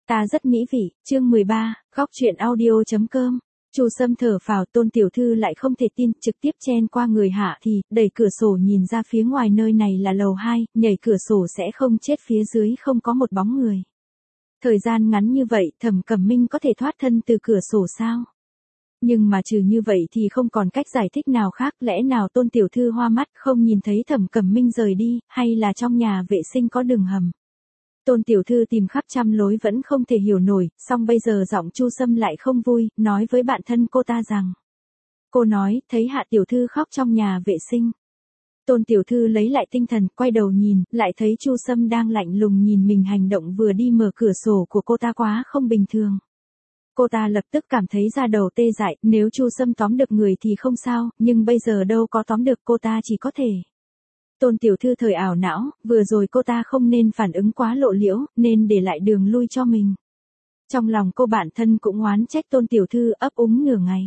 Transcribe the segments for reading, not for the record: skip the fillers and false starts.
Ta rất mỹ vị, chương 13, góc truyện audio.com. Chu Sâm thở phào, Tôn tiểu thư lại không thể tin, trực tiếp chen qua người Hạ Thì, đẩy cửa sổ nhìn ra phía ngoài, nơi này là lầu 2, nhảy cửa sổ sẽ không chết, phía dưới không có một bóng người. Thời gian ngắn như vậy, Thẩm Cẩm Minh có thể thoát thân từ cửa sổ sao? Nhưng mà trừ như vậy thì không còn cách giải thích nào khác, lẽ nào Tôn tiểu thư hoa mắt không nhìn thấy Thẩm Cẩm Minh rời đi, hay là trong nhà vệ sinh có đường hầm? Tôn tiểu thư tìm khắp trăm lối vẫn không thể hiểu nổi, song bây giờ giọng Chu Sâm lại không vui, nói với bạn thân cô ta rằng. Cô nói, thấy Hạ tiểu thư khóc trong nhà vệ sinh. Tôn tiểu thư lấy lại tinh thần, quay đầu nhìn, lại thấy Chu Sâm đang lạnh lùng nhìn mình, hành động vừa đi mở cửa sổ của cô ta quá không bình thường. Cô ta lập tức cảm thấy da đầu tê dại, nếu Chu Sâm tóm được người thì không sao, nhưng bây giờ đâu có tóm được, cô ta chỉ có thể. Tôn tiểu thư thời ảo não, vừa rồi cô ta không nên phản ứng quá lộ liễu, nên để lại đường lui cho mình. Trong lòng cô bản thân cũng oán trách Tôn tiểu thư, ấp úng nửa ngày.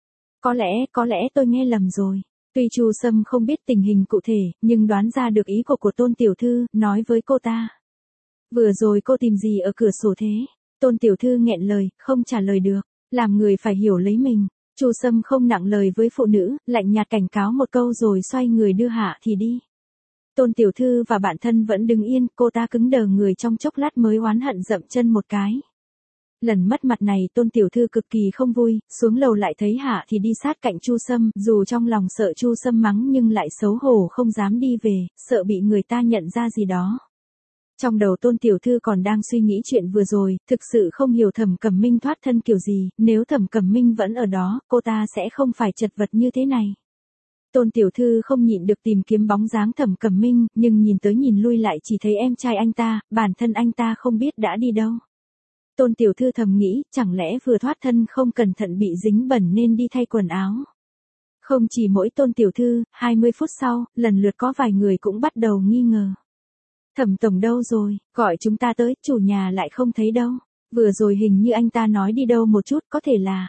Có lẽ tôi nghe lầm rồi. Tuy Chu Sâm không biết tình hình cụ thể, nhưng đoán ra được ý của Tôn tiểu thư, nói với cô ta. Vừa rồi cô tìm gì ở cửa sổ thế? Tôn tiểu thư nghẹn lời, không trả lời được, làm người phải hiểu lấy mình. Chu Sâm không nặng lời với phụ nữ, lạnh nhạt cảnh cáo một câu rồi xoay người đưa Hạ Thì đi. Tôn tiểu thư và bạn thân vẫn đứng yên, cô ta cứng đờ người trong chốc lát mới oán hận dậm chân một cái. Lần mất mặt này Tôn tiểu thư cực kỳ không vui, xuống lầu lại thấy Hạ Thì đi sát cạnh Chu Sâm, dù trong lòng sợ Chu Sâm mắng nhưng lại xấu hổ không dám đi về, sợ bị người ta nhận ra gì đó. Trong đầu Tôn tiểu thư còn đang suy nghĩ chuyện vừa rồi, thực sự không hiểu Thẩm Cẩm Minh thoát thân kiểu gì, nếu Thẩm Cẩm Minh vẫn ở đó, cô ta sẽ không phải chật vật như thế này. Tôn tiểu thư không nhịn được tìm kiếm bóng dáng Thẩm Cẩm Minh, nhưng nhìn tới nhìn lui lại chỉ thấy em trai anh ta, bản thân anh ta không biết đã đi đâu. Tôn tiểu thư thầm nghĩ, chẳng lẽ vừa thoát thân không cẩn thận bị dính bẩn nên đi thay quần áo. Không chỉ mỗi Tôn tiểu thư, 20 phút sau, lần lượt có vài người cũng bắt đầu nghi ngờ. Thẩm tổng đâu rồi, gọi chúng ta tới, chủ nhà lại không thấy đâu. Vừa rồi hình như anh ta nói đi đâu một chút, có thể là...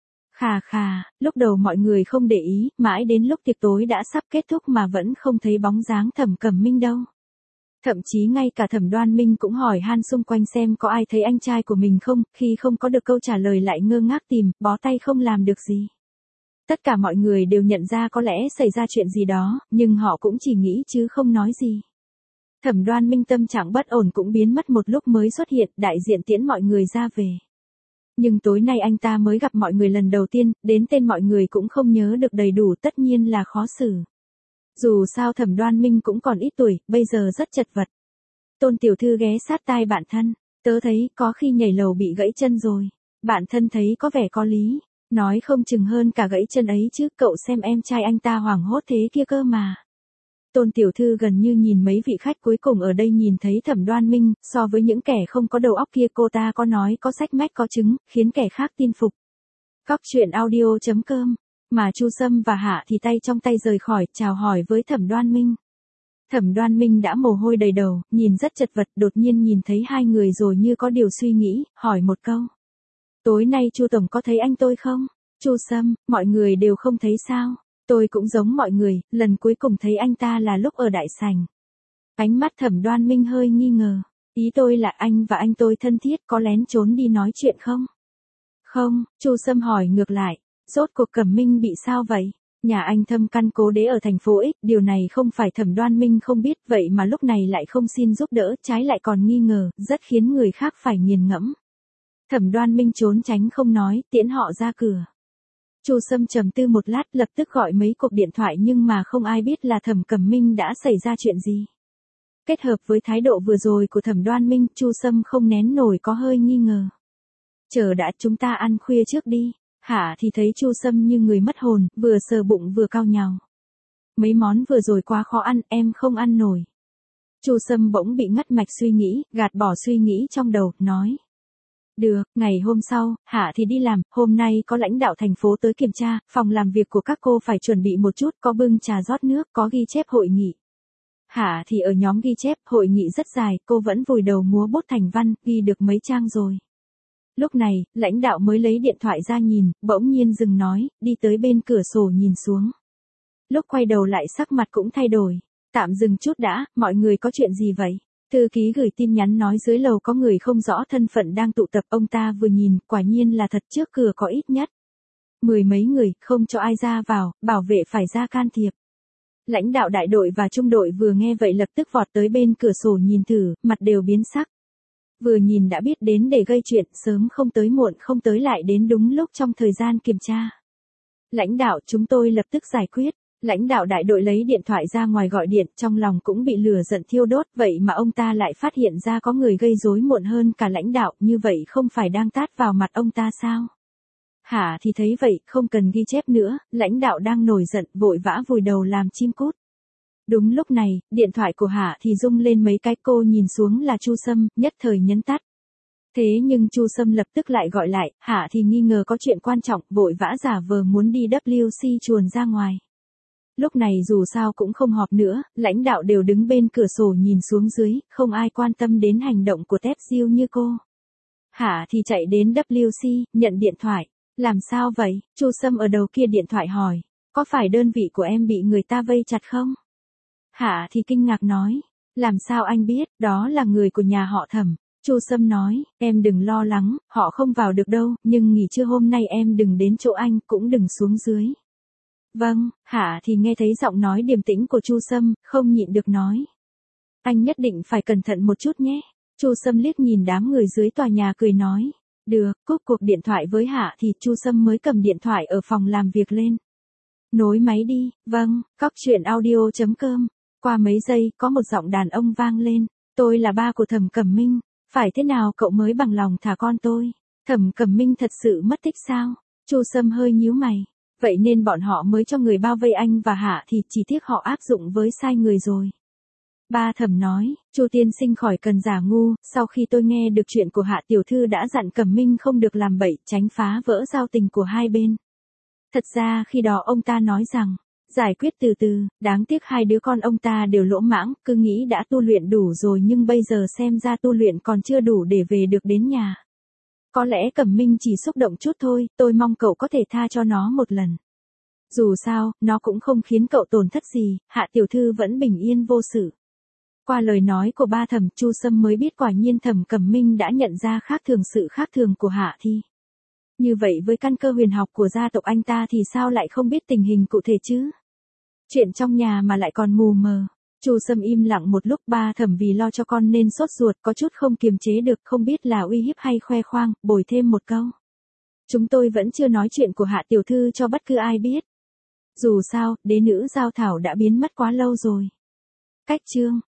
Khà, lúc đầu mọi người không để ý, mãi đến lúc tiệc tối đã sắp kết thúc mà vẫn không thấy bóng dáng Thẩm Cẩm Minh đâu. Thậm chí ngay cả Thẩm Đoan Minh cũng hỏi han xung quanh xem có ai thấy anh trai của mình không, khi không có được câu trả lời lại ngơ ngác tìm, bó tay không làm được gì. Tất cả mọi người đều nhận ra có lẽ xảy ra chuyện gì đó, nhưng họ cũng chỉ nghĩ chứ không nói gì. Thẩm Đoan Minh tâm trạng bất ổn cũng biến mất một lúc mới xuất hiện, đại diện tiễn mọi người ra về. Nhưng tối nay anh ta mới gặp mọi người lần đầu tiên, đến tên mọi người cũng không nhớ được đầy đủ, tất nhiên là khó xử. Dù sao Thẩm Đoan Minh cũng còn ít tuổi, bây giờ rất chật vật. Tôn tiểu thư ghé sát tai bạn thân, tớ thấy có khi nhảy lầu bị gãy chân rồi. Bạn thân thấy có vẻ có lý, nói không chừng hơn cả gãy chân ấy chứ, cậu xem em trai anh ta hoảng hốt thế kia cơ mà. Tôn tiểu thư gần như nhìn mấy vị khách cuối cùng ở đây nhìn thấy Thẩm Đoan Minh, so với những kẻ không có đầu óc kia cô ta có nói có sách mách có chứng, khiến kẻ khác tin phục. Góc truyện audio.com, mà Chu Sâm và Hạ Thì tay trong tay rời khỏi, chào hỏi với Thẩm Đoan Minh. Thẩm Đoan Minh đã mồ hôi đầy đầu, nhìn rất chật vật, đột nhiên nhìn thấy hai người rồi như có điều suy nghĩ, hỏi một câu. Tối nay Chu tổng có thấy anh tôi không? Chu Sâm, mọi người đều không thấy sao? Tôi cũng giống mọi người, lần cuối cùng thấy anh ta là lúc ở đại sảnh. Ánh mắt Thẩm Đoan Minh hơi nghi ngờ. Ý tôi là anh và anh tôi thân thiết, có lén trốn đi nói chuyện không? Không, Chu Sâm hỏi ngược lại. Rốt cuộc Cẩm Minh bị sao vậy? Nhà anh thâm căn cố đế ở thành phố X, điều này không phải Thẩm Đoan Minh không biết, vậy mà lúc này lại không xin giúp đỡ, trái lại còn nghi ngờ, rất khiến người khác phải nghiền ngẫm. Thẩm Đoan Minh trốn tránh không nói, tiễn họ ra cửa. Chu Sâm trầm tư một lát, lập tức gọi mấy cuộc điện thoại nhưng mà không ai biết là Thẩm Cẩm Minh đã xảy ra chuyện gì. Kết hợp với thái độ vừa rồi của Thẩm Đoan Minh, Chu Sâm không nén nổi có hơi nghi ngờ. Chờ đã, chúng ta ăn khuya trước đi. Hạ Thì thấy Chu Sâm như người mất hồn, vừa sờ bụng vừa cau nhàu. Mấy món vừa rồi quá khó ăn, em không ăn nổi. Chu Sâm bỗng bị ngắt mạch suy nghĩ, gạt bỏ suy nghĩ trong đầu, nói. Được, ngày hôm sau, Hạ Thì đi làm, hôm nay có lãnh đạo thành phố tới kiểm tra, phòng làm việc của các cô phải chuẩn bị một chút, có bưng trà rót nước, có ghi chép hội nghị. Hạ Thì ở nhóm ghi chép, hội nghị rất dài, cô vẫn vùi đầu múa bút thành văn, ghi được mấy trang rồi. Lúc này, lãnh đạo mới lấy điện thoại ra nhìn, bỗng nhiên dừng nói, đi tới bên cửa sổ nhìn xuống. Lúc quay đầu lại sắc mặt cũng thay đổi. Tạm dừng chút đã, mọi người có chuyện gì vậy? Thư ký gửi tin nhắn nói dưới lầu có người không rõ thân phận đang tụ tập, ông ta vừa nhìn, quả nhiên là thật, trước cửa có ít nhất 10 mấy người, không cho ai ra vào, bảo vệ phải ra can thiệp. Lãnh đạo đại đội và trung đội vừa nghe vậy lập tức vọt tới bên cửa sổ nhìn thử, mặt đều biến sắc. Vừa nhìn đã biết đến để gây chuyện, sớm không tới muộn không tới lại đến đúng lúc trong thời gian kiểm tra. Lãnh đạo, chúng tôi lập tức giải quyết. Lãnh đạo đại đội lấy điện thoại ra ngoài gọi điện, trong lòng cũng bị lửa giận thiêu đốt, vậy mà ông ta lại phát hiện ra có người gây rối muộn hơn cả lãnh đạo, như vậy không phải đang tát vào mặt ông ta sao? Hả thì thấy vậy, không cần ghi chép nữa, lãnh đạo đang nổi giận, vội vã vùi đầu làm chim cút. Đúng lúc này, điện thoại của Hạ thì rung lên mấy cái, cô nhìn xuống là Chu Sâm, nhất thời nhấn tắt. Thế nhưng Chu Sâm lập tức lại gọi lại, Hạ thì nghi ngờ có chuyện quan trọng, vội vã giả vờ muốn đi WC chuồn ra ngoài. Lúc này dù sao cũng không họp nữa, lãnh đạo đều đứng bên cửa sổ nhìn xuống dưới, không ai quan tâm đến hành động của Tép Diêu như cô. Hạ thì chạy đến WC, nhận điện thoại. Làm sao vậy? Chu Sâm ở đầu kia điện thoại hỏi. Có phải đơn vị của em bị người ta vây chặt không? Hạ thì kinh ngạc nói. Làm sao anh biết, đó là người của nhà họ Thẩm. Chu Sâm nói, em đừng lo lắng, họ không vào được đâu, nhưng nghỉ trưa hôm nay em đừng đến chỗ anh, cũng đừng xuống dưới. Vâng, Hạ thì nghe thấy giọng nói điềm tĩnh của Chu Sâm, không nhịn được nói. Anh nhất định phải cẩn thận một chút nhé. Chu Sâm liếc nhìn đám người dưới tòa nhà cười nói. Được, cúp cuộc điện thoại với Hạ thì Chu Sâm mới cầm điện thoại ở phòng làm việc lên. Nối máy đi, vâng, cóc truyện audio.com. Qua mấy giây, có một giọng đàn ông vang lên. Tôi là ba của Thẩm Cẩm Minh. Phải thế nào cậu mới bằng lòng thả con tôi? Thẩm Cẩm Minh thật sự mất tích sao? Chu Sâm hơi nhíu mày. Vậy nên bọn họ mới cho người bao vây anh và Hạ thì chỉ tiếc họ áp dụng với sai người rồi. Ba Thẩm nói, Chu tiên sinh khỏi cần giả ngu, sau khi tôi nghe được chuyện của Hạ tiểu thư đã dặn Cẩm Minh không được làm bậy, tránh phá vỡ giao tình của hai bên. Thật ra khi đó ông ta nói rằng, giải quyết từ từ, đáng tiếc hai đứa con ông ta đều lỗ mãng, cứ nghĩ đã tu luyện đủ rồi nhưng bây giờ xem ra tu luyện còn chưa đủ để về được đến nhà. Có lẽ Cẩm Minh chỉ xúc động chút thôi, tôi mong cậu có thể tha cho nó một lần. Dù sao, nó cũng không khiến cậu tổn thất gì, Hạ tiểu thư vẫn bình yên vô sự. Qua lời nói của ba Thẩm, Chu Sâm mới biết quả nhiên Thẩm Cẩm Minh đã nhận ra sự khác thường của Hạ Thi. Như vậy với căn cơ huyền học của gia tộc anh ta thì sao lại không biết tình hình cụ thể chứ? Chuyện trong nhà mà lại còn mù mờ. Chu Sâm im lặng một lúc, ba Thẩm vì lo cho con nên sốt ruột, có chút không kiềm chế được, không biết là uy hiếp hay khoe khoang, bồi thêm một câu. Chúng tôi vẫn chưa nói chuyện của Hạ tiểu thư cho bất cứ ai biết. Dù sao, đế nữ Giao Thảo đã biến mất quá lâu rồi. Cách chương